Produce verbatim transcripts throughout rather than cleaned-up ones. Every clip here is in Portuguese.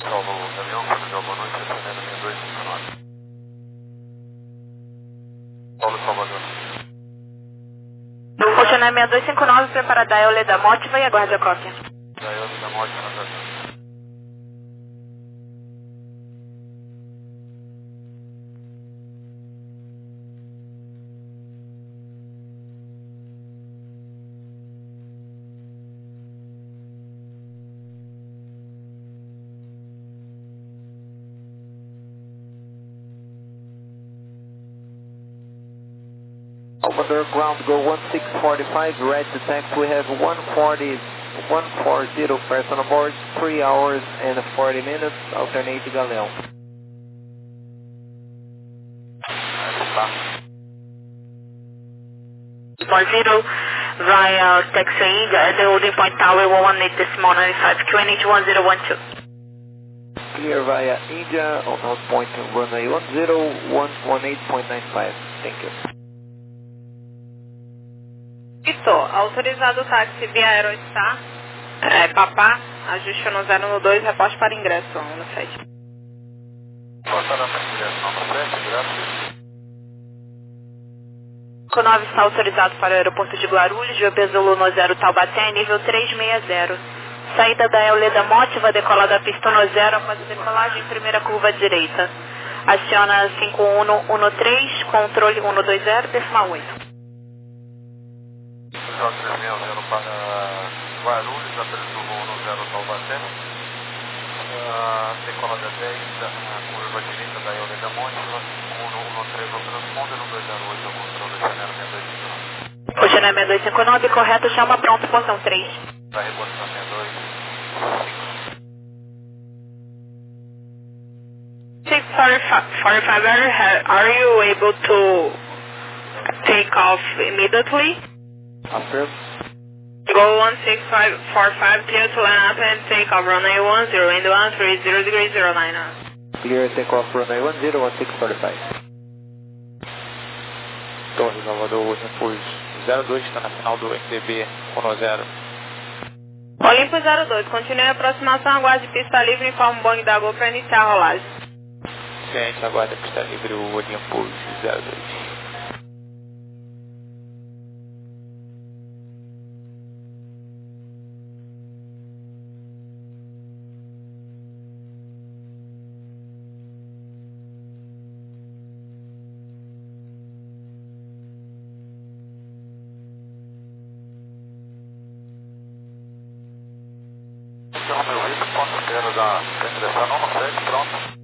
Salva o avião, Portugal, boa noite, Cessna seis dois cinco nove. Paulo Salvador. Oceana seis dois cinco nove, prepara a dial da Motiva e aguarde a cópia. Daí da morte na verdade. Salvador ground, go one six four five, red detect, we have one forty, one forty person aboard, three hours and forty minutes, alternate Galeão. Small zero via taxi India at the holding point tower one one eight decimal ninety-five, Q N H one zero one two. Clear via India on hold point runway one zero one one eight point nine five, thank you. Vitor, autorizado o táxi via Aerostar, é, Papá, ajuste no zero no dois, reposte para ingresso no sete. Porta da frente direção no sete, graças. O nove está autorizado para o aeroporto de Guarulhos, G P Zulu no zero Taubaté, nível trezentos e sessenta. Saída da Euleda Motiva, decola da pista no zero após a decolagem, primeira curva direita. Aciona cinco um um três, controle cento e vinte, decimal oito. J três seis zero para Guarulhos, a três um no zero Taubaté. Uh, decola da dez, a curva direita da Euleda Motiva, cinco um um três ao transponder, cento e vinte oito ao controle Chanel seis dois cinco nove. Oceana seis dois cinco nove, correto, chama pronto, porção três. Da reposição seis dois cinco. six forty-five, are you able to take off immediately? Affirm. Go one six five four five, clear to line up and take off runway one zero, wind one three zero degree zero nine. Clear takeoff runway one zero one six four five. Torre Salvador, Olympus zero dois, está na final do M D B um zero. Olympus zero dois, continue a aproximação, aguarde pista livre e informe o Boeing da Gol para iniciar a rolagem. Gente, aguarda pista livre o Olympus zero dois. Então, meu risco, ponto zero da direção no sete, pronto.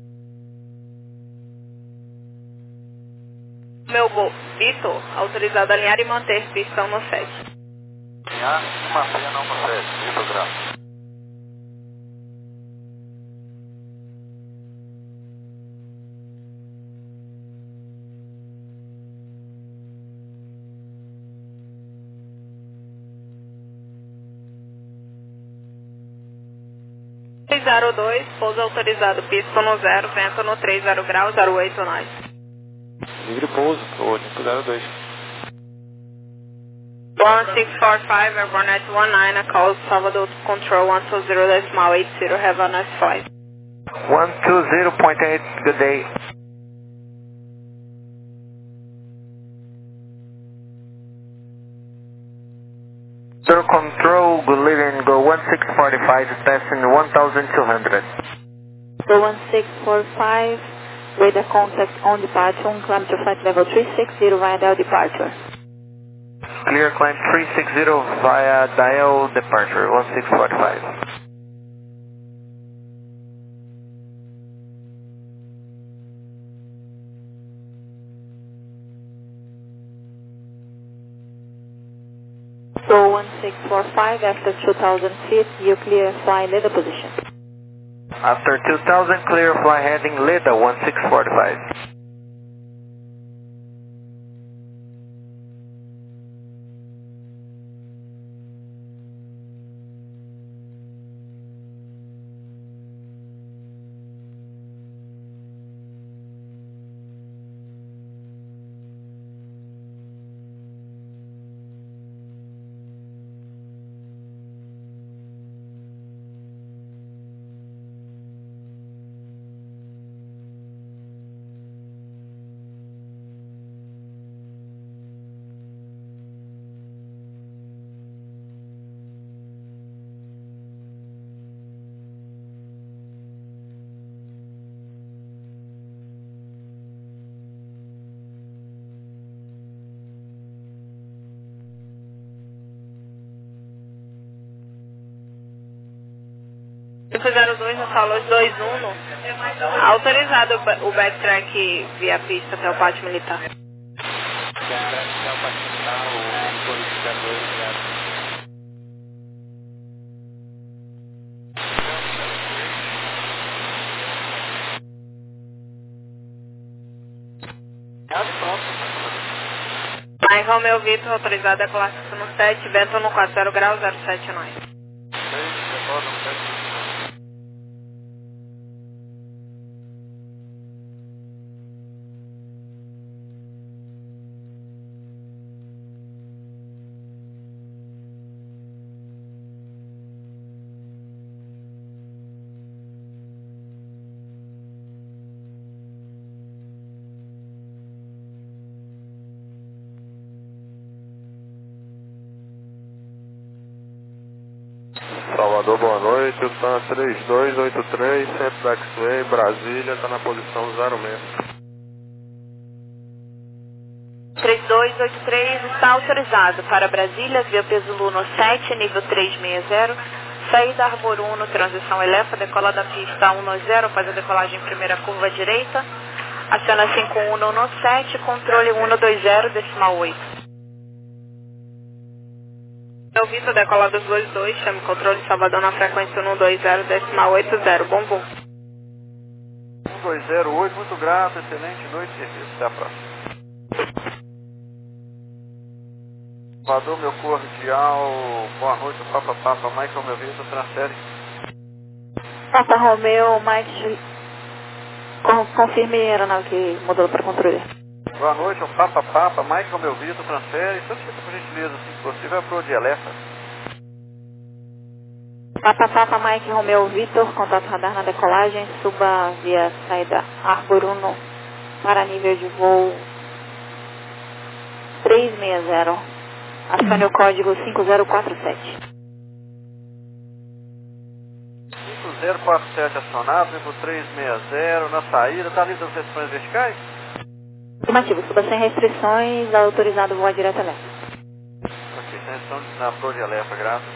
Meu gol, Vitor, autorizado a alinhar e manter pistão no sete. Alinhar e manter não no sete, Vitor Graça. três zero dois, pouso autorizado, pista no zero, vento no três zero graus, zero oito nove. Livre pouso para o Olympus zero dois. one six four five, airborne at one nine, call Salvador to control one two zero decimal eight zero, have a nice flight. one two zero point eight, good day. Sir control, good living, go one six four five, passing one thousand two hundred. So one six four five, radar contact on departure, on climb to flight level three six zero via dial departure. Clear climb three six zero via dial departure, one six four five. So one six four five, after two thousand feet, you clear fly leader position. After two thousand, clear fly heading Leda one six four five. cinco zero dois no Saulos dois um. Autorizado o ba- o backtrack via pista até o pátio militar. Cara, até o pátio militar, o motorista zero dois, obrigado. Mike Romeo Vitor, autorizado a classe no sete, vento no quatro zero grau, zero sete nove. Salvador, boa noite, o Tan três dois oito três, Centro da X-Way, Brasília, está na posição zero seis. três dois oito três está autorizado para Brasília, via peso Luno sete, nível trezentos e sessenta, saída Arbor um, transição Elefa, decola da pista um zero, faz a decolagem em primeira curva à direita, aciona cinco um no sete, controle um dois zero, decimal oito. Eu Vitor, decola dos dois dois, chame controle Salvador na frequência um dois zero, decimal oito zero, bom voo. um dois zero oito, muito grato, excelente noite, serviço, até a próxima. Salvador, meu cordial, boa noite, Papa Papa, Michael, meu visto, transfere. Papa Romeo, Mike, con confirme a aeronave que modelo para controle. Boa noite, o Papa Papa, Michael, meu visto, transfere, solicita por gentileza, se possível, é pro de Elefa. Papa Papa, Mike Romeo Vitor, contato radar na decolagem, suba via saída Arbor um para nível de voo trezentos e sessenta. Acione o código cinco zero quatro sete. cinco zero quatro sete acionado, nível trezentos e sessenta, na saída, está livre das restrições verticais? Afirmativo, suba sem restrições, autorizado voar direto a Elefa. Ok, então estamos na Pro de Elefa, graças.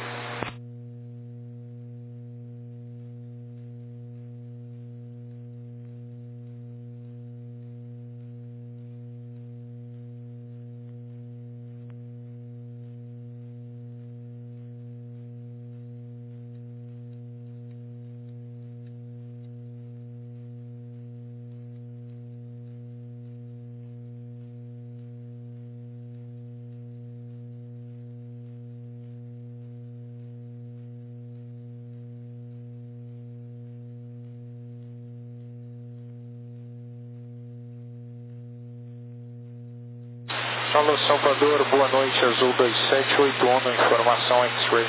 Alô, Salvador, boa noite, Azul dois sete oito um, informação X-Ray.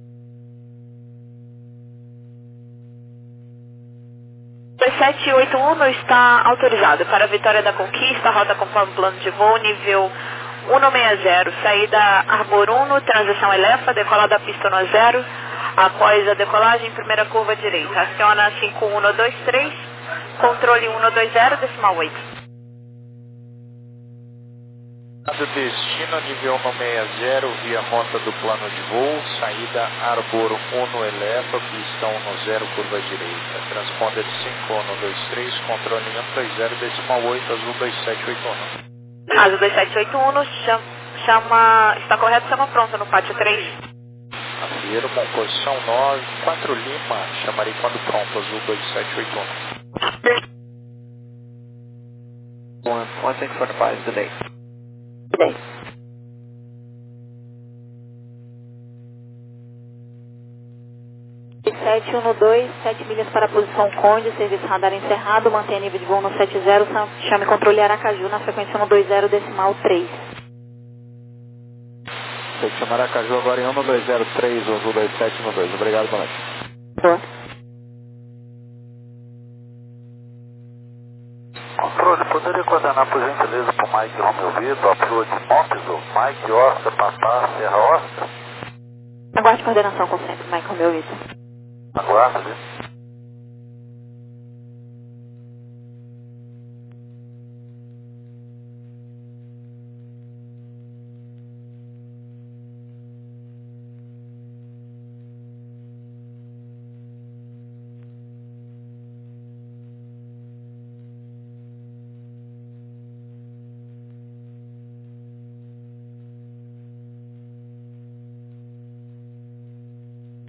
dois sete oito um está autorizado para a Vitória da Conquista, rota conforme plano de voo, nível cento e sessenta, saída Arbor um, transição Elefa, decola da pista no zero, após a decolagem, primeira curva direita, aciona cinco um dois três, controle um dois zero, decimal oito. Destino nível cento e sessenta, via rota do plano de voo, saída Arbor um Elefa, pista um zero, curva direita. Transponder cinco um dois três, controle um dois zero, decimal oito, Azul dois sete oito um. Azul dois sete oito um, chama, chama, está correto, chama pronta no pátio três. Afirma, posição nove, quatro Lima, chamarei quando pronto, Azul dois sete oito um. one six four five today. Today. sete um dois, sete milhas para a posição Conde, serviço radar encerrado, mantenha nível de voo no sete zero, chame controle Aracaju na frequência um dois zero, decimal três. Tem que chamar Aracaju agora em um dois zero três, Azul dois sete um dois, obrigado, boa noite. Boa. Controle, poderia coordenar por gentileza para o Mike Romeo Vitor, a Pro de Monteso, Mike Oscar, Papá, Serra Oscar? Aguarde coordenação com o centro, Mike Romeo Vitor. Aguarde.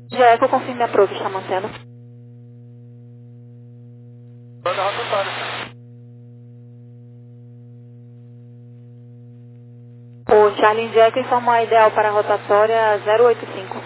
Já é que eu confirme a prova, está mantendo. Manda rotatória, senhor. O Charlie Jack informou a ideal para a rotatória zero oito cinco.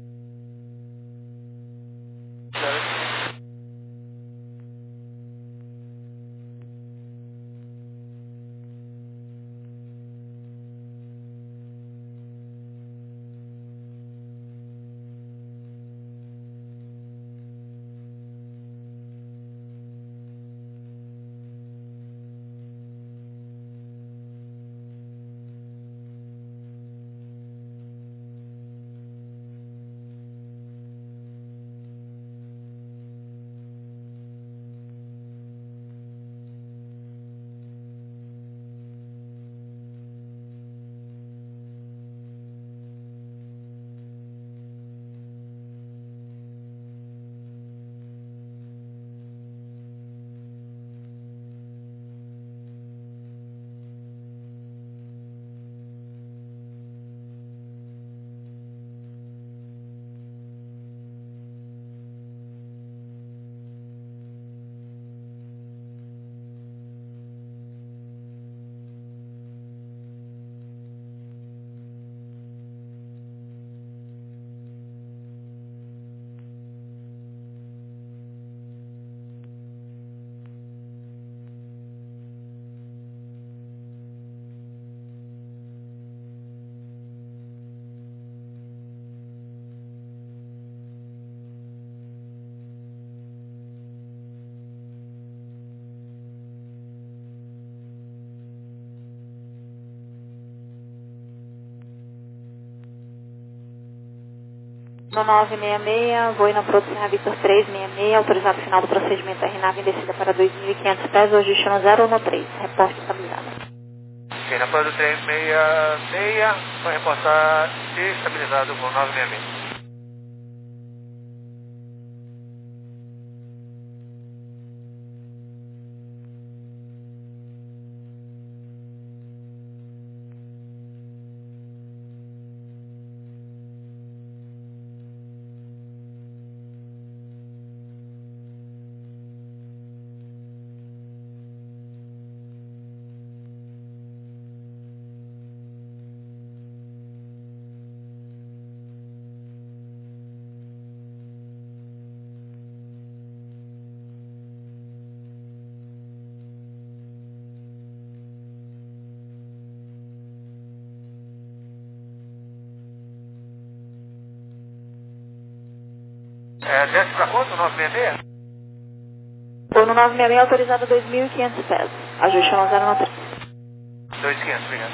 No nove seis seis, voo na Proto Serra Victor três seis seis, autorizado final do procedimento R nave em descida para dois mil e quinhentos pés, hoje no zero um três, reporte estabilizado. Ok, na Proto três seis seis, vai reportar estabilizado com nove seis seis. É, desce pra quanto? nove seis seis? Voo no nove seis seis, autorizado a dois mil e quinhentos pés, ajuste no zero um três. dois mil e quinhentos, obrigado.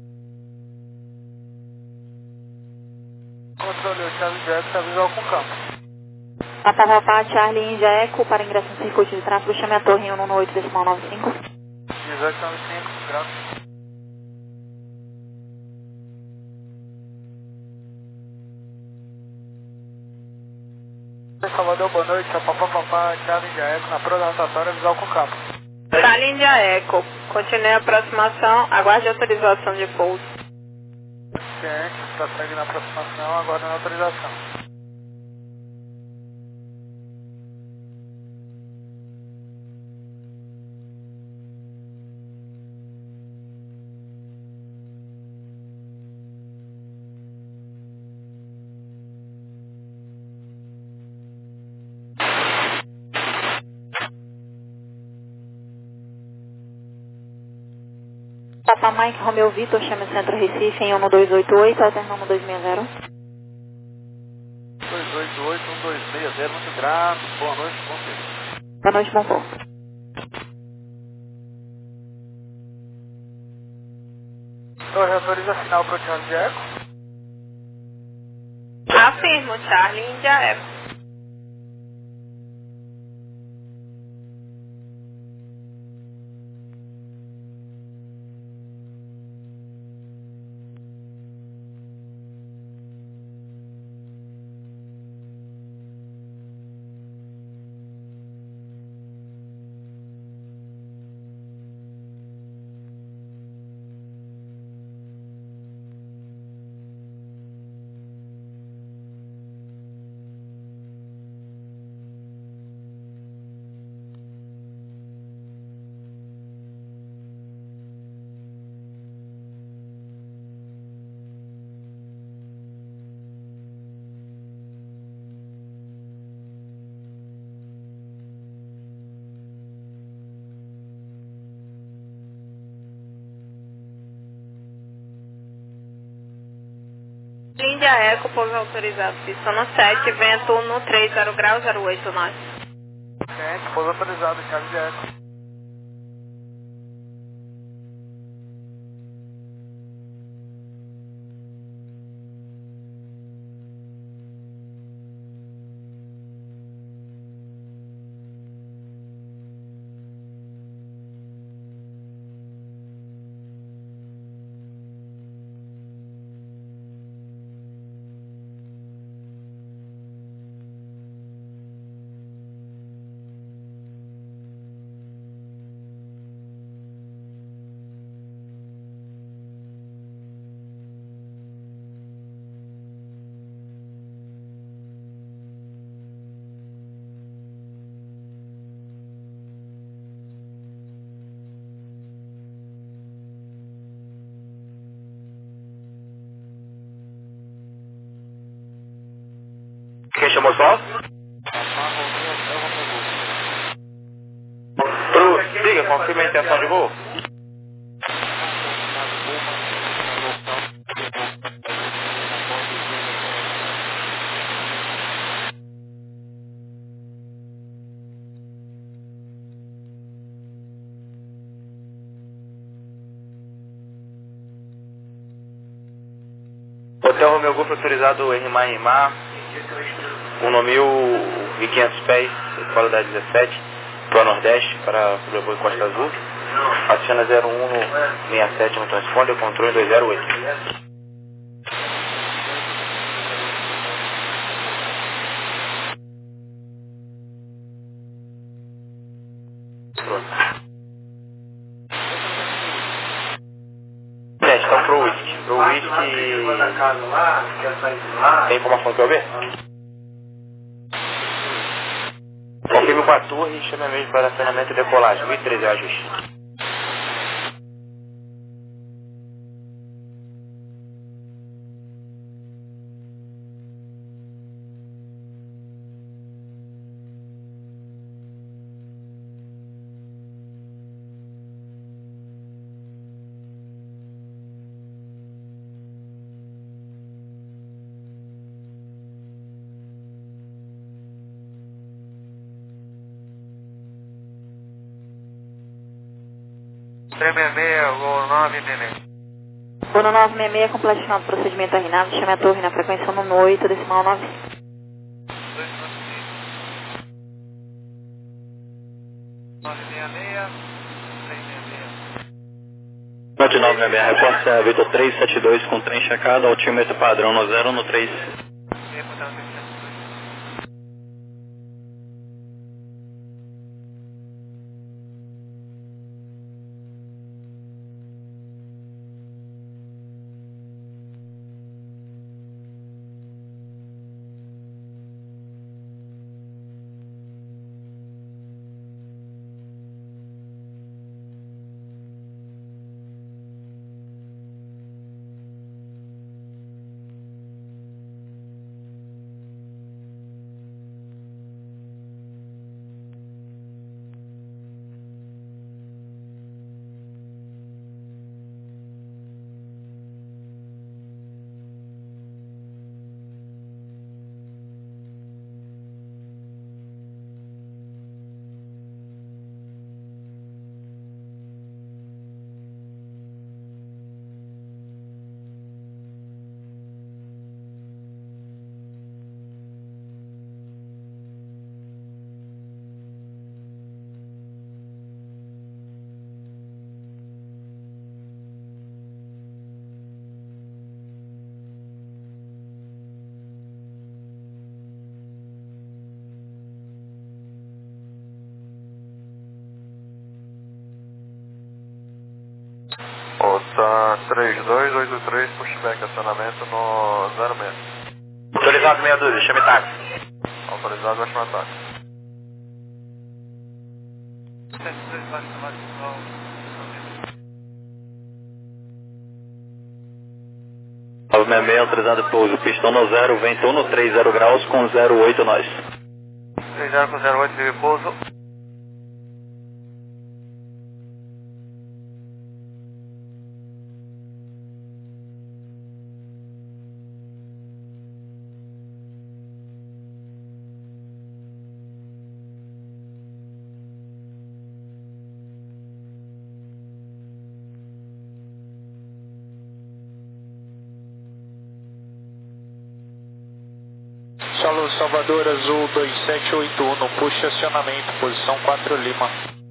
Controle, o Charlie Jack está visual com campo. Papa Papa, Charlie India Eco, para ingresso no circuito de tráfego, chame a torre em um oito decimal nove cinco. dezoito noventa e cinco, graças. Salvador, boa noite, é o Papa Papa, Charlie India Eco, na proa da rotatória, visual com campo. Charlie India Eco, continue a aproximação, aguarde autorização de pouso. Ciente, prossegue na aproximação, aguardando a autorização. Papa Mike Romeo Vitor, chame o Centro Recife em um dois oito oito, alternando dois seis zero. dois oito oito, um dois seis zero, muito grato, boa noite, bom dia. Boa noite, bom voo. Torre, autoriza sinal para o Charlie Eco. Afirmo, Charlie India Eco. Índia Eco, pouso autorizado, pista no sete, vento no três zero graus, zero oito nós. Gente, pouso autorizado, chave de eco. Quem chamou só? Pro, diga, confirma a intenção de voo. Hotel Romeo Golf autorizado R M A R M A, um mil e quinhentos pés, fora da dezessete, para o Nordeste, para o Leopoldo Costa Azul. Adiciona zero um seis sete no transponder, controle dois zero oito. Gente, então pro Whisky. Pro Whisky... Tem informação que eu ver? Confirme com a torre e chame a mesmo para acionamento e decolagem. mil e treze é o ajuste. três seis seis, voo nove seis seis. Voo nove seis seis, completinado procedimento R N A V, chame a torre na frequência no oito, decimal nove. nove seis seis, três seis seis. Norte nove seis seis, reporte a Vitor três sete dois com trem checado, altímetro padrão no zero no três. Ota três dois oito três, pushback, acionamento no zero seis. Autorizado meia dúzia, chame táxi. Autorizado, vai chamar táxi. nove seis seis, autorizado pouso, pistão no zero, vento um no três zero graus com zero oito nós. três zero com zero oito de repouso. Solo Salvador Azul dois sete oito um, puxa acionamento, posição quatro Lima.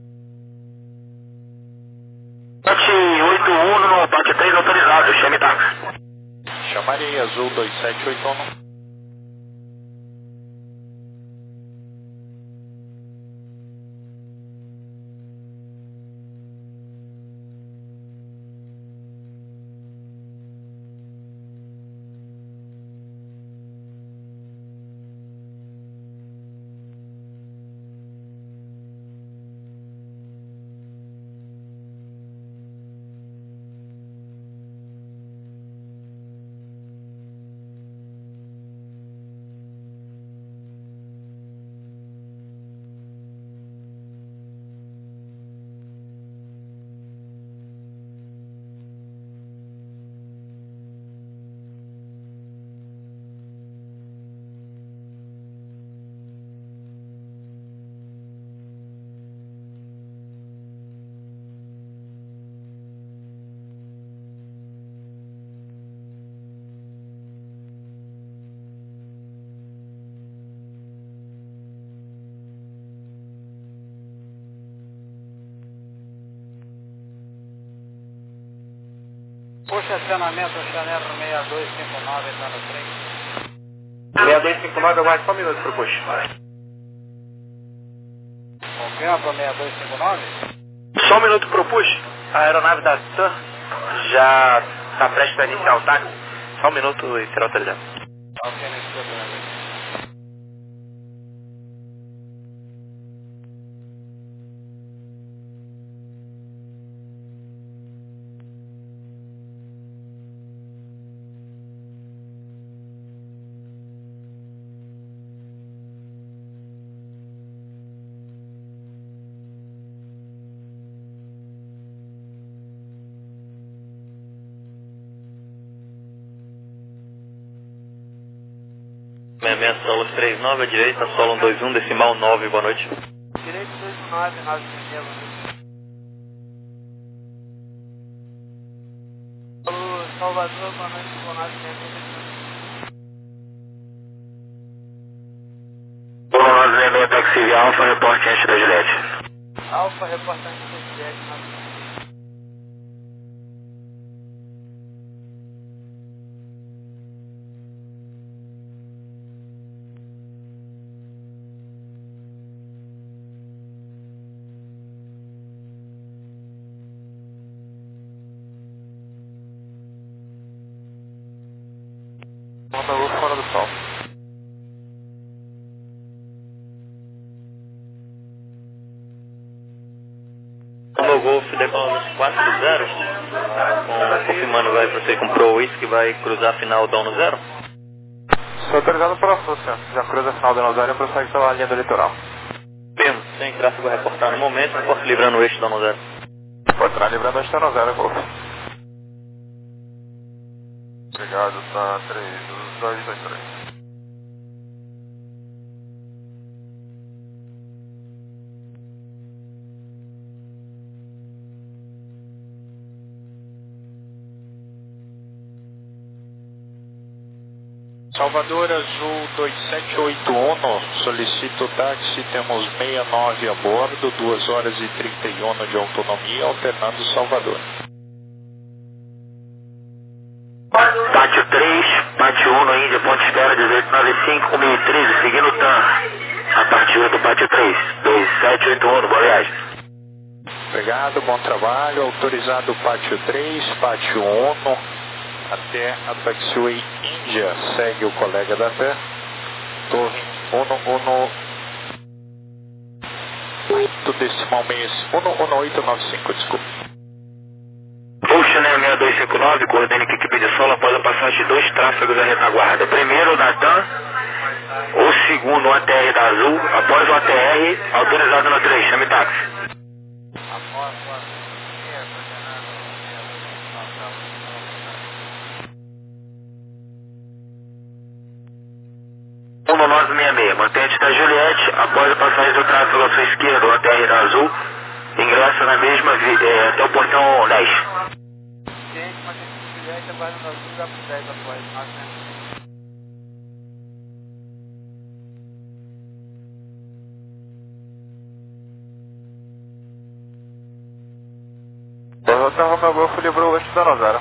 sete oito um no Pátio três autorizado, chame táxi. Chamarei Azul dois sete oito um. Puxa acionamento Chanel seis dois cinco nove, está no trem. seis dois cinco nove, aguarde só um minuto pro push. Confirma para seis dois cinco nove? Só um minuto pro push. A aeronave da TAM já está prestes a iniciar o táxi. Só um minuto e será autorizado. Ok, nesse problema. Movimento Solo três nove, à direita, Solo dois um, decimal nove, boa noite. Direito dois um nove, nove cinco. Salvador, boa noite, boa noite, Boa noite, meia taxi Alfa, reporte antes da Juliette. Alfa, reportante da Juliette, nove. Manda luz fora do sol. No Golf decola quatro zero, com, confirmando vai você com Pro Whisky que vai cruzar a final do ano zero. Sou autorizado pela Sul, senhor. Já cruza a final do ano zero e prossegue pela linha do litoral. Bem, sem tráfego a reportar no momento, reporte livrando o eixo do ano zero. Pode estar livrando o eixo do ano zero, Golf. Obrigado, tá três dois dois três. Salvador Azul dois sete oito um, solicito táxi, temos sessenta e nove a bordo, duas horas e trinta e um de autonomia, alternando Salvador. Pátio três, Pátio um no Índia, ponto de espera dezoito noventa e cinco, um mil e treze, seguindo o TAM. A partir do Pátio três, dois sete oito um, boa viagem. Obrigado, bom trabalho, autorizado Pátio três, Pátio um, até a Taxiway Índia, segue o colega da T E, Torre um um oito decimal um um oito nove cinco, desculpa. Puxa, né, seis dois cinco nove, coordene que equipe de solo após a passagem de dois tráfegos da retaguarda. Primeiro o da TAM, o segundo o A T R da Azul, após o A T R, autorizado no três, chame táxi. um nove seis seis, mantente da Juliette, após a passagem do tráfego à sua esquerda, o A T R da Azul, ingressa na mesma é, até o portão dez. Gente, mantente da Juliette, agora no Azul, dá para dez após, nove. Hotel Romeo Golf, livrou o Estano Zero.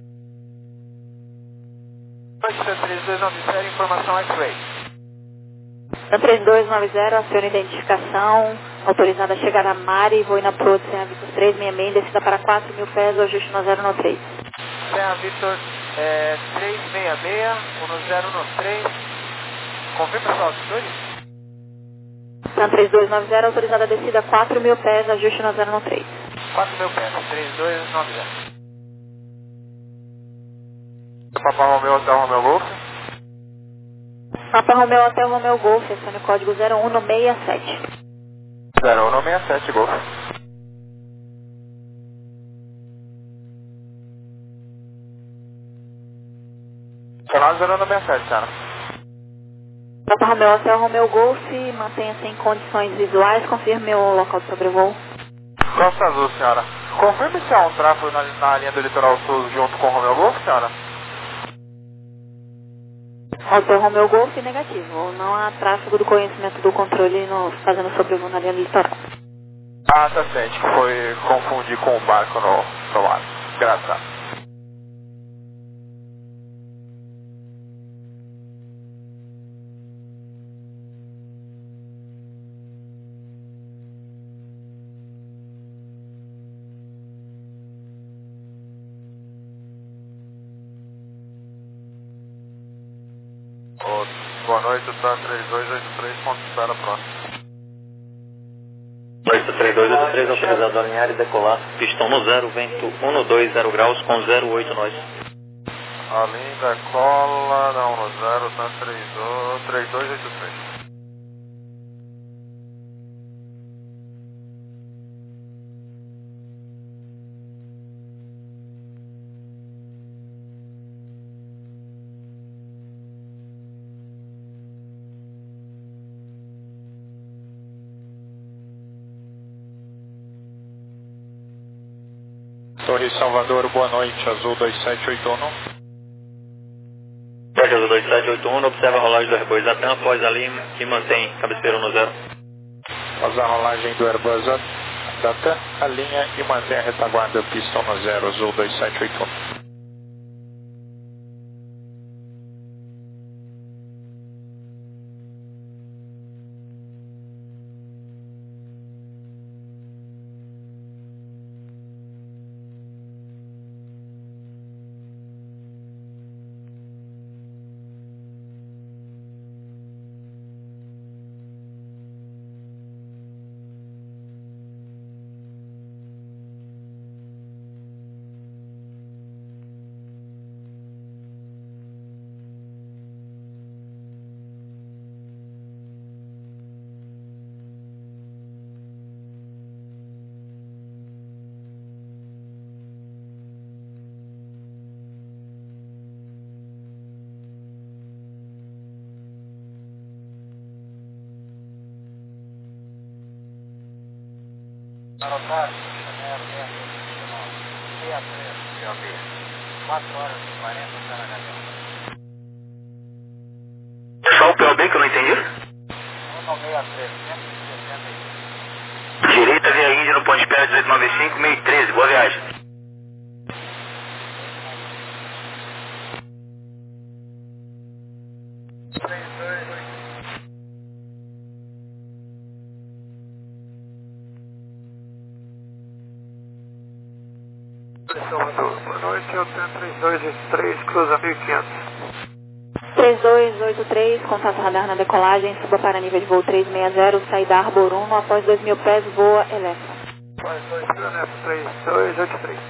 três dois nove zero, informação X-Ray. três dois nove zero, aciona identificação, autorizada a chegar a Mari, voo na Pro de Serra Vitor três seis seis, descida para quatro mil pés, ajuste no zero no três. Serra Vitor é, três seis seis, no zero no três. Confirma sua altitude? Então, três dois nove zero, autorizada a descida quatro mil pés, ajuste no zero no três. quatro mil pés, três dois nove zero. Papa Romeo Hotel Romeo Golf. Papa Romeo Hotel Romeo Golf, acione o código zero um no seis sete. zero um no seis sete, Golf. Canal zero um no seis sete, Sara. Papa Romeo Hotel Romeo Golf, mantenha-se em condições visuais, confirme o local de sobrevoo. Costa Azul, senhora. Confirme se há um tráfego na, na linha do Litoral Sul junto com o Romeo Golf, senhora. Hotel Romeo Golf negativo, não há tráfego do conhecimento do controle no, fazendo sobrevoo na linha do litoral. Ah, tá ciente que foi confundir com o barco no, no mar. Graças. Boa noite, tá três dois oito três, ponto espera próximo. oito três dois oito três, autorizado a alinhar e decolar. Pistão no zero, vento um no dois, zero graus com zero oito nós. A linda cola, não, no zero, tá três dois oito três. Torre Salvador, boa noite, Azul dois sete oito um. Torre Azul dois sete oito um, observa a rolagem do Airbus Latam após a linha e mantém cabeceira no zero. Após a rolagem do Airbus Latam, a linha e mantém a retaguarda pistão no zero, Azul dois sete oito um. Aeroporto, Chanel, seis três, quatro horas e quarenta, zero H D. Só o P O B que eu não entendi? um no seis três, cento e sessenta e cinco. Direita via Índia no ponto de espera dezoito noventa e cinco, meio treze, boa viagem. Boa noite, eu tenho três dois oito três, cruza mil e quinhentos. três dois oito três, contato radar na decolagem, suba para nível de voo três seis zero, saída Arbor um, após dois mil pés, voa Elefa. três dois oito três.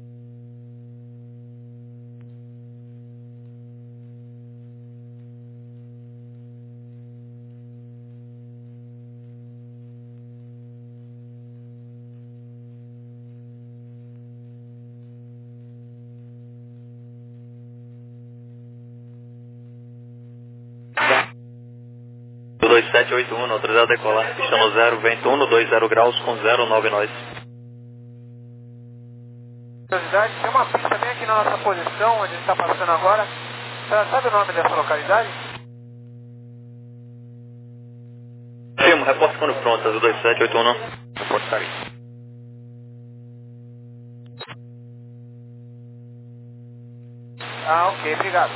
dois sete oito um, autorizado a decolar, pistão no zero, vento um no dois, zero graus com zero nove nós. Curiosidade, tem uma pista bem aqui na nossa posição, onde a gente está passando agora. Você sabe o nome dessa localidade? Firmo, reporte quando pronto, Azul dois sete oito um não. Reportaria. Ah, ok, obrigado.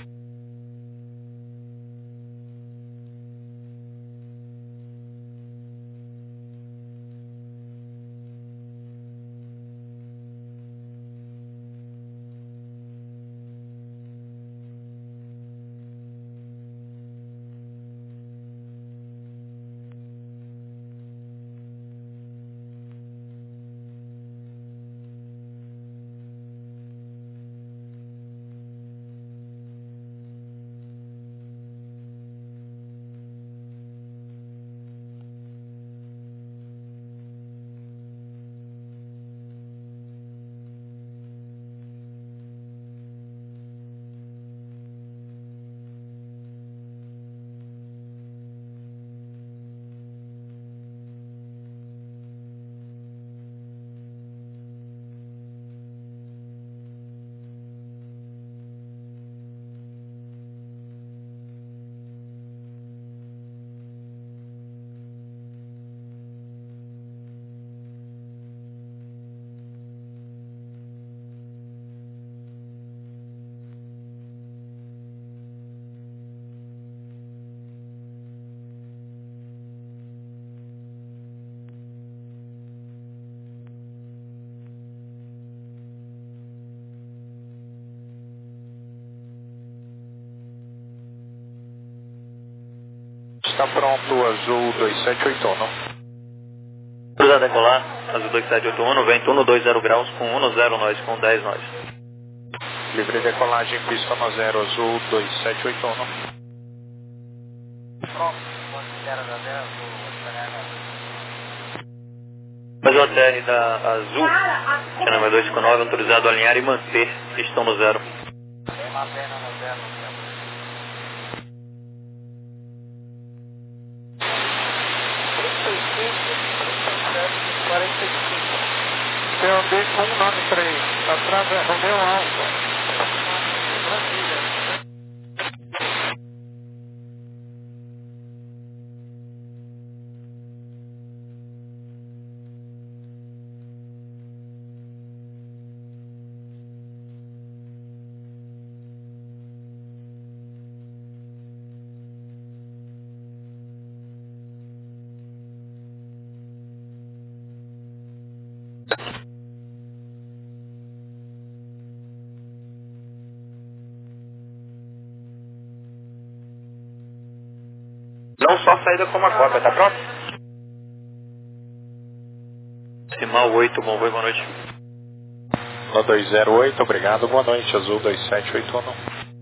Está pronto, azul dois sete oito um. Cruzar decolar, azul dois sete oito um, vento um dois zero graus com um zero nós, com dez nós. Livre decolagem, pista no zero, azul dois sete oito um. Pronto, considera da dez, Mas o A T R da Azul, que é número dois cinco nove, autorizado a alinhar e manter, estão no zero. tem uma pena no zero, no zero. trinta e cinco, trinta e sete, quarenta e cinco. P O B cento e noventa e três, atrás é Romeu Alfa. Brasília. Não só saída como a cópia, tá pronto? Decimal oito, bom, boa noite. No dois zero oito, obrigado, boa noite, azul dois sete oito um.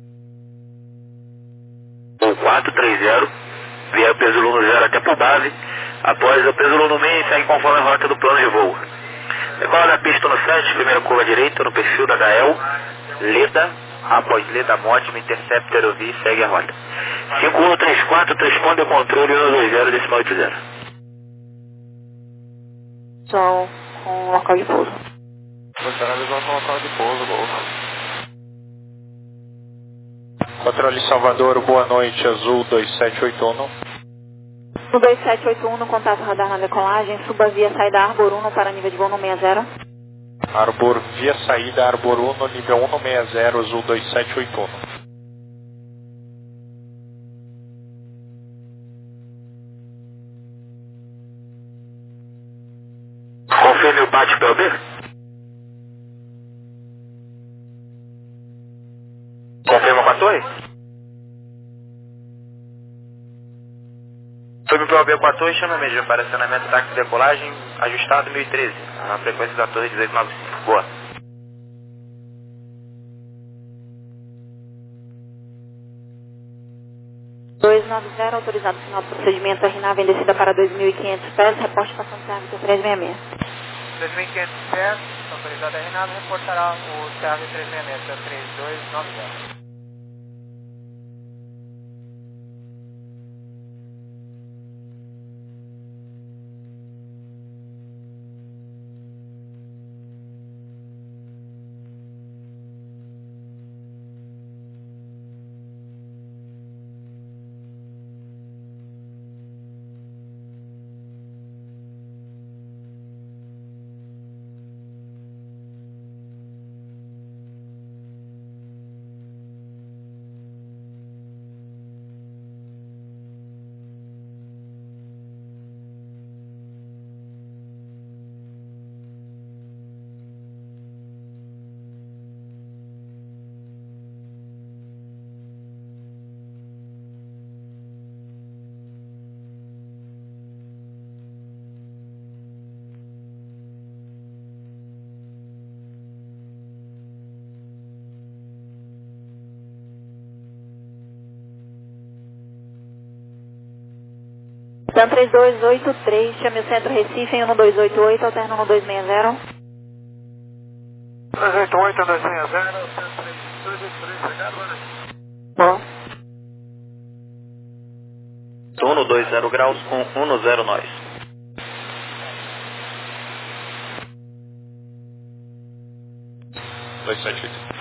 Um quatro três zero, via peso Luno zero até por base. Após o peso Luno meio, segue conforme a rota do plano de voo. Decola da pista no sete, primeira curva direita, no perfil da H L, Leda, após Leda Mote, Interceptor, eu vi, segue a rota. cinco um três quatro, responde ao controle um dois zero, decimal oito zero. Só com local de pouso. Você analisou com o local de pouso, Golfo. Controle Salvador, boa noite, azul dois sete oito um. No dois sete oito um, no contato radar na decolagem, suba via saída Arbor um para nível de voo no sessenta. Arbor, via saída, Arbor um, nível um no sessenta, azul dois sete oito um. Confirme o bate P O B. Confirma com a torre. Confirme o P O B com a torre, chama mesmo para acionamento táxi de decolagem ajustado mil e treze. A frequência da torre dezoito noventa e cinco. Boa. dois nove zero, autorizado final do procedimento, R nave em descida para dois mil e quinhentos pés, reporte passando de árbitro trezentos e sessenta e seis. dois mil e quinhentos pés, autorizado a Renata, reportará o C A V trezentos e sessenta e seis, três dois nove zero. Dan três dois oito três, chame o centro Recife em um dois oito oito, alterno um dois seis zero. dois oito oito, um dois seis zero, dois oito três, obrigado, boa noite. Bom. um dois zero graus com um zero nós. dois sete oito.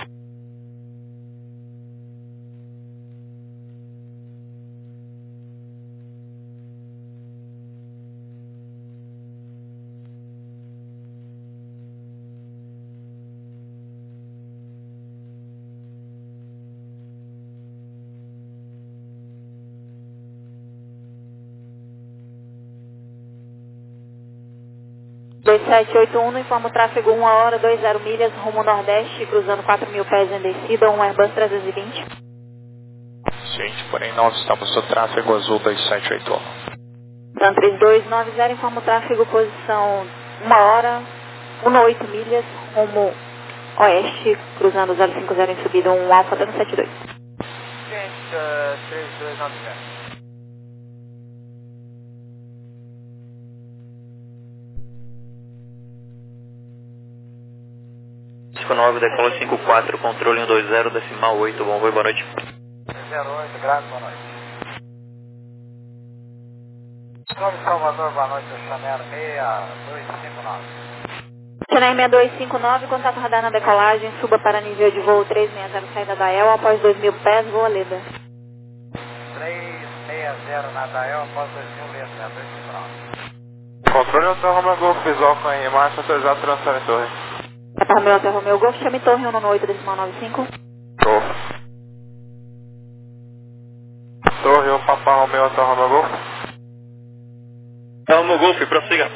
dois sete oito um, informa o tráfego uma hora, vinte milhas, rumo nordeste, cruzando quatro mil pés em descida, um Airbus trezentos e vinte. Ciente, porém nós estamos no tráfego azul dois sete oito um. Dan três dois nove zero, informa o tráfego, posição uma hora, dezoito milhas, rumo oeste, cruzando zero cinco zero em subida, um Alfa dano setenta e dois. Ciente, uh, três dois nove zero. cinco nove, decola cinco quatro, controle um dois zero, decimal oito, bom voo, boa noite. zero oito, graças, boa noite. Nome Salvador, boa noite, eu Chanel seis dois cinco nove. Chanel seis dois cinco nove, contato radar na decolagem, suba para nível de voo três seis zero, saída da E L, após dois mil pés, voa Leda. três seis zero na Dael, após dois mil, Leda, seis dois cinco nove. Controle Hotel Romeo Golf, visual com a marcha, autorizado transfer em torre. É para Romeo Hotel Romeo Golf, chame torre um oito decimal nove cinco. Torre. Torre, o Papa Romeo Hotel Romeo Golf. Romeo Golf, prossiga.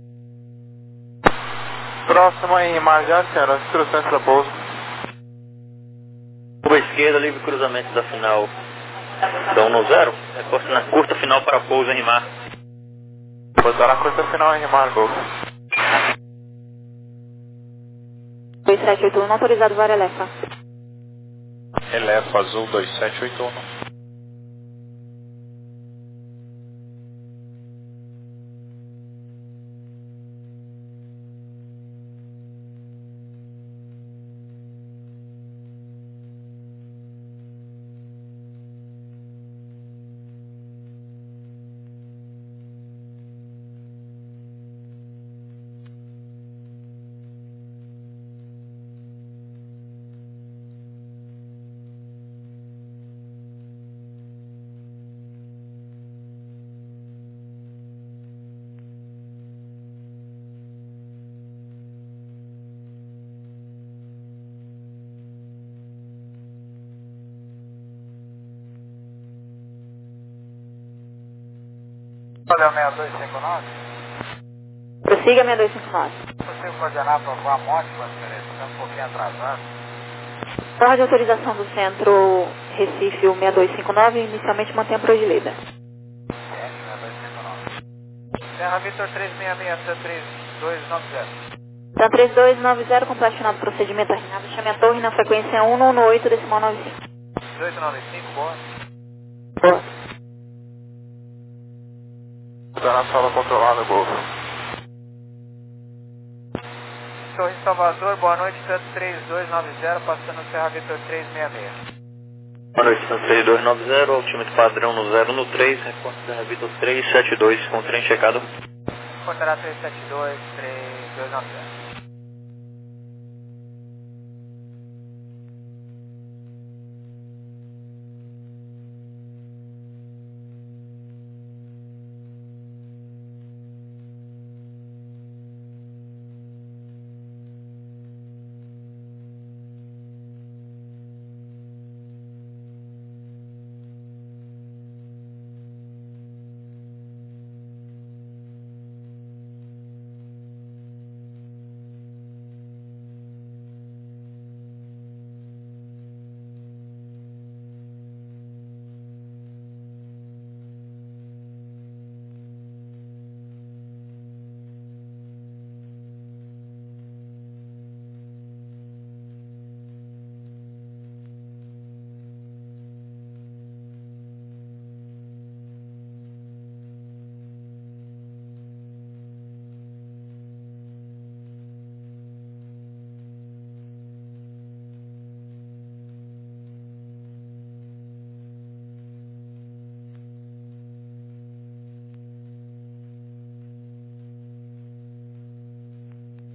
Próximo em Marjane, senhora, instruções para pouso. Curva esquerda, livre cruzamento da final da um zero, reforço na curta final para pouso em Rimar. Vou dar a curta final em Rimar, Golf. dois sete oito um, autorizado vara Elefa. Elefa azul dois sete oito um. Olha, seis dois cinco nove. Prossiga seis dois cinco nove. Possível coordenar para voar monte, com diferença, está um pouquinho atrasado. Torre de autorização do centro Recife, o seis dois cinco nove, inicialmente mantém a Proileda. Ciente, seis dois cinco nove. Serra Vitor três seis seis, três dois nove zero. Dan três dois nove zero, completionado o procedimento arrinado, chame a torre na frequência um um oito decimal nove cinco. dezoito nove cinco, boa. Boa. Está na sala controlada, Golf. Torre Salvador, boa noite, tanto três dois nove zero, passando Serra Vitor três seis seis. Boa noite, Santos três dois nove zero, altímetro padrão no zero no três, reforço Serra Vitor três sete dois, com trem checado. Portará três sete dois, três dois nove zero.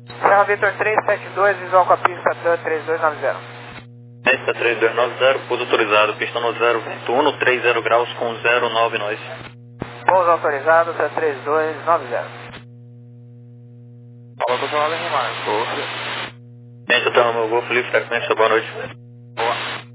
Serra Vitor trezentos e setenta e dois, visual com a pista D A N três dois nove zero. Pista três dois nove zero, pouso autorizado, pista no zero, vento um, trinta graus com zero nove nós. Pouso autorizado, D A N três dois nove zero. Fala do Jornal R mais. Golf. Gente, então, meu Golf Livre, frequência, boa noite. Boa.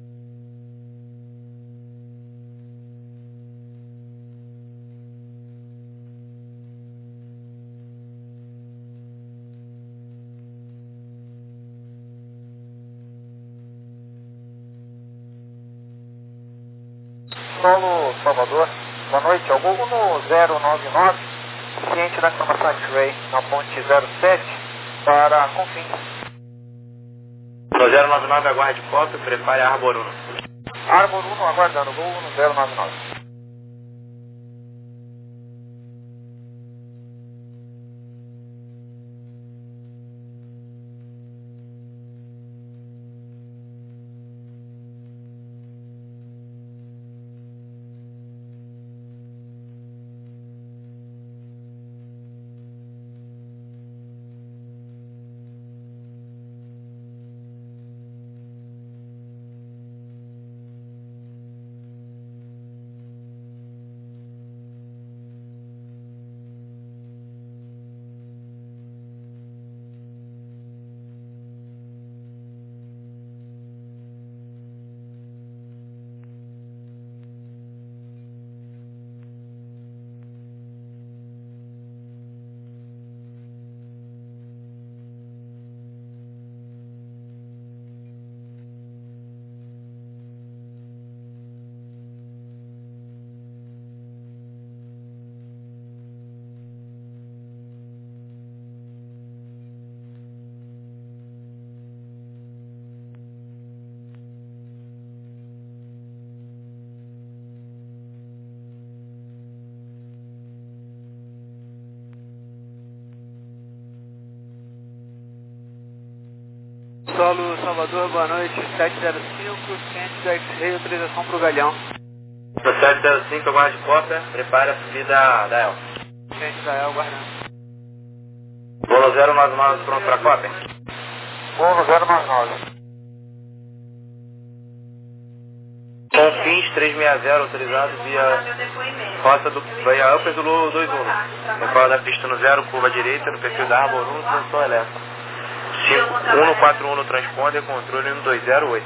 Solo Salvador, boa noite. Ao Google no zero nove nove, ciente da informação X-Ray na ponte zero sete para Confins. No zero nove nove, aguarde foto, prepare a Arbor um. Arbor um aguardando, Google no zero nove nove. Solo Salvador, boa noite, sete zero cinco, ciente da X-Ray, autorização para o Galhão. No sete zero cinco, aguarde porta, prepare a subida da El. Ciente da El, guardando. Voo zero nove nove, pronto para Copen. Voo no zero nove nove. Confins trezentos e sessenta, autorizado via rota do via Upper do Lu dois um. Decola da pista no zero, curva direita, no perfil da Arbor um, sensor elétrico. um um quatro um no transponder, controle um dois zero oito.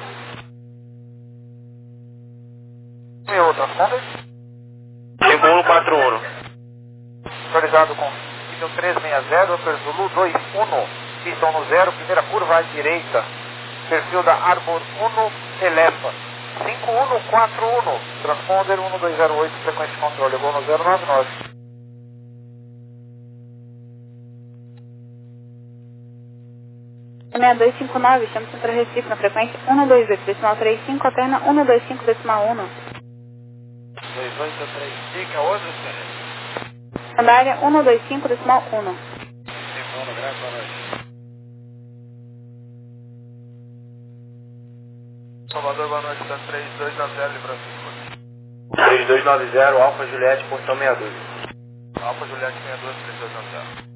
E o transponder? cinco um quatro um. Autorizado com nível trezentos e sessenta, Upper Zulu dois um, pistão no zero, primeira curva à direita, perfil da Arbor um, Elefa. cinco um quatro um, transponder um dois zero oito, frequência de controle, vou no zero nove nove. seis dois cinco nove, chama Centro Recife na frequência um dois oito decimal trinta e cinco, alterna um dois cinco decimal um. dois oito três cinco, aonde você? Na área um dois cinco decimal um. Segundo, graças a noite. Salvador, boa noite, da três dois nove zero, Librancisco. três dois nove zero, Alfa Juliette, portão meia dúzia. Alfa Juliette sessenta e dois, três dois nove zero.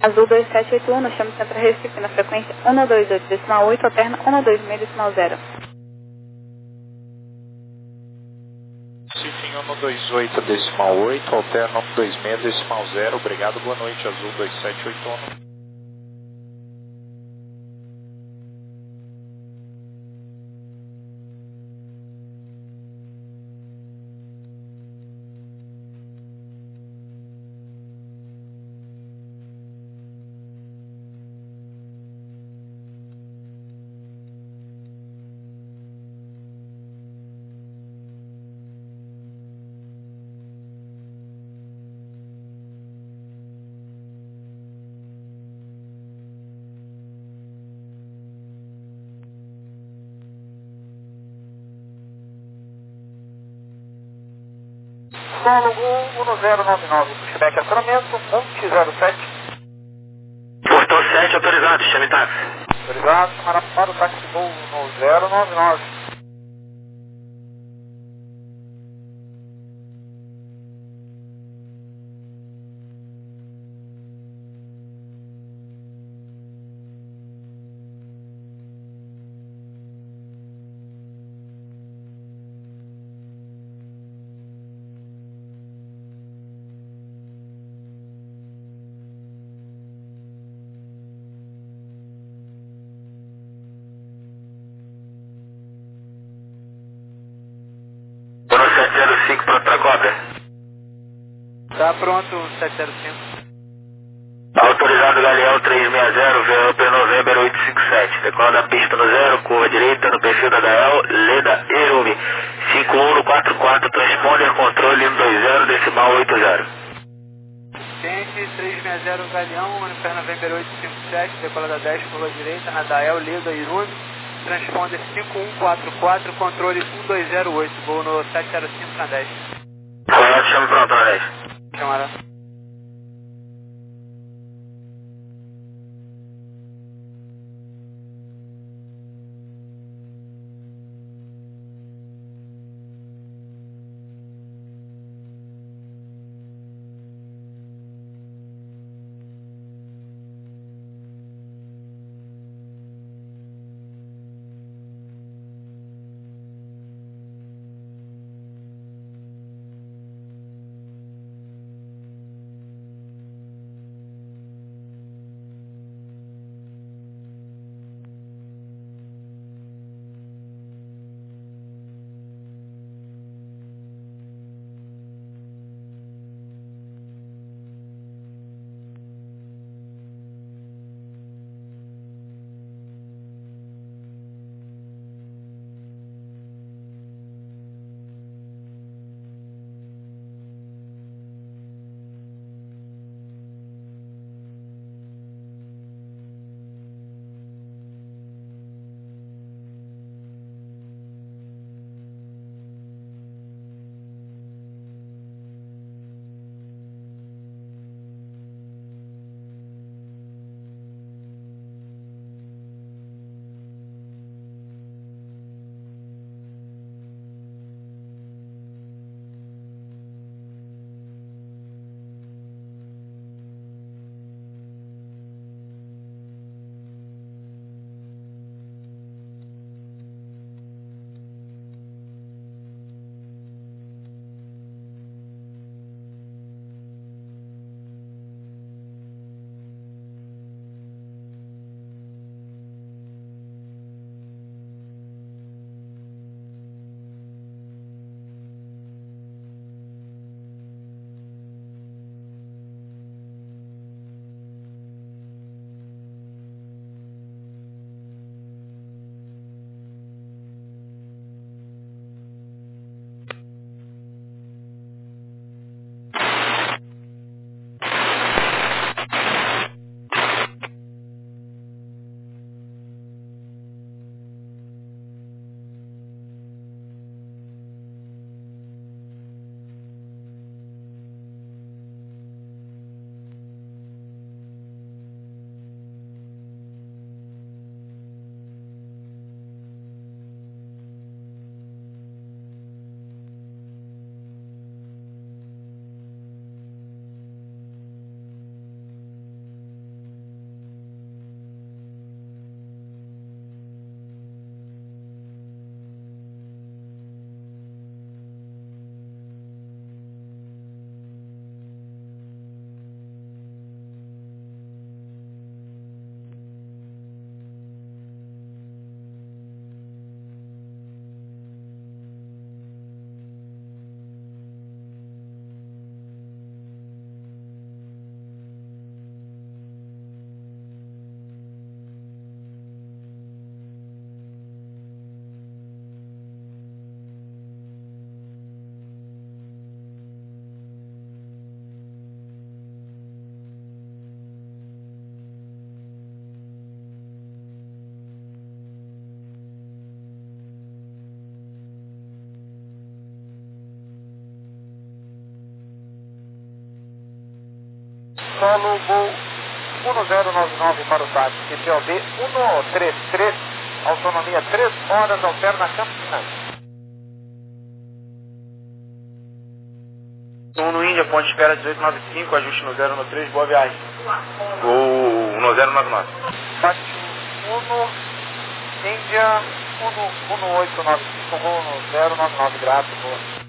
Azul dois sete oito um, chama Centro Recife na frequência um dois oito decimal oito, alterna um dois seis decimal zero. Recife um dois oito decimal oito, alterna um dois seis decimal zero, obrigado, boa noite, Azul dois sete oito um. Sólogo um zero nove nove, pushback acionamento, Monte zero sete. Portão sete autorizado, chame táxi. Autorizado, chamada para o táxi voo no zero nove nove. sete zero cinco pronto para cópia. Tá pronto, sete zero cinco. Autorizado Galeão três seis zero, V U P November oito cinco sete. Decola da pista no zero, curva direita no perfil da Gael, Leda Erumi. cinco um quatro quatro, transponder, controle um dois zero decimal oito zero. Gente, três seis zero Galeão, Unifer November oito cinco sete, decola da dez, curva direita, na Dael, Leda Irumi. Transponder cinco um quatro quatro, controle um dois zero oito, voo no sete zero cinco na dez. Correto, chame pronto na dez. Chamada. solo, Gol um zero nove nove para o táxi, T P O B um três três, autonomia três horas, alterna Campinas. um no Índia, ponte espera dezoito nove cinco, ajuste no zero no três, boa viagem. Gol no zero nove nove. Bate um, Índia, um oito nove cinco, Gol no zero nove nove, graças, boa.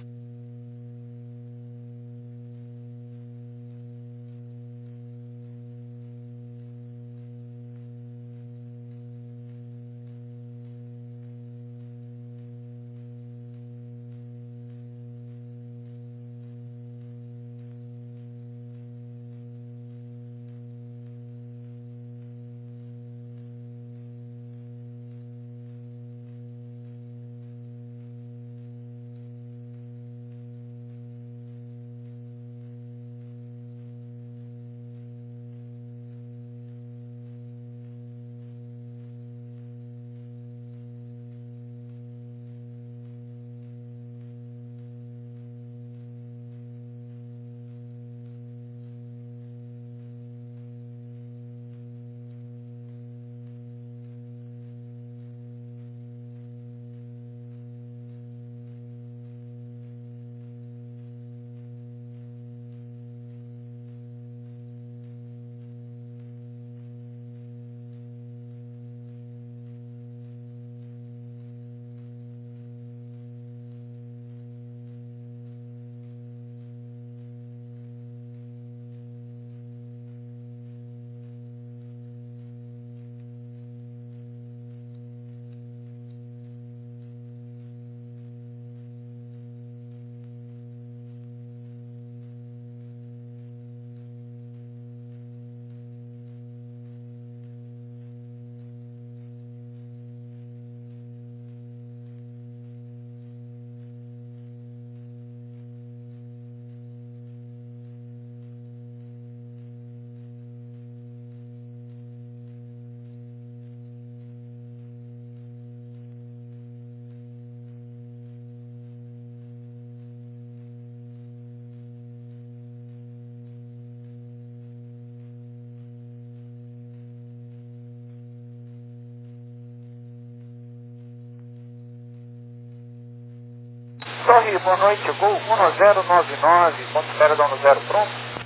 Torre, boa noite, Gol um zero nove nove, ponto espera da um zero, pronto?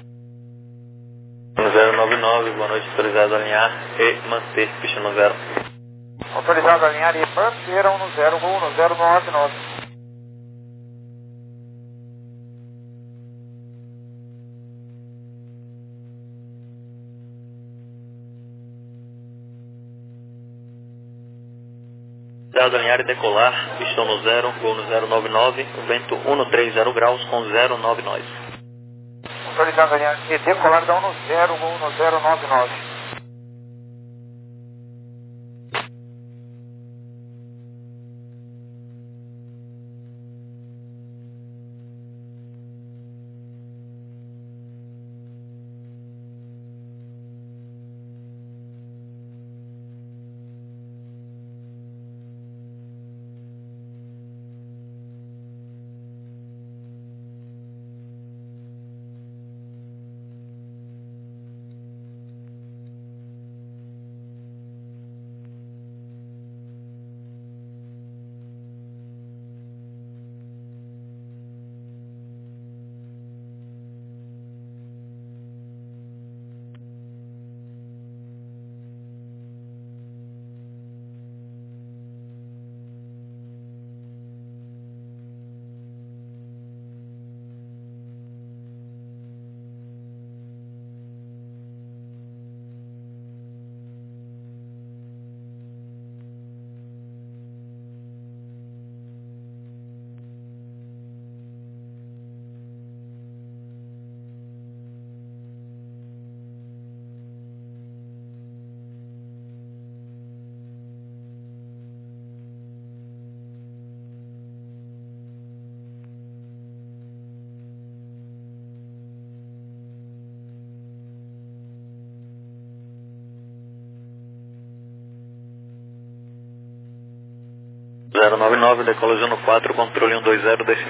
um zero nove nove, boa noite, autorizado a alinhar e manter, pista no zero. Autorizado a alinhar e manter a um zero, Gol um zero nove nove. Dado alinhar e decolar, pistão no zero, Gol no zero nove nove, vento um três zero graus com zero nove nove. Autorizado a alinhar e decolar da um zero, Gol no zero nove nove. zero nove nove, decola zero quatro, controle um dois zero, descendo.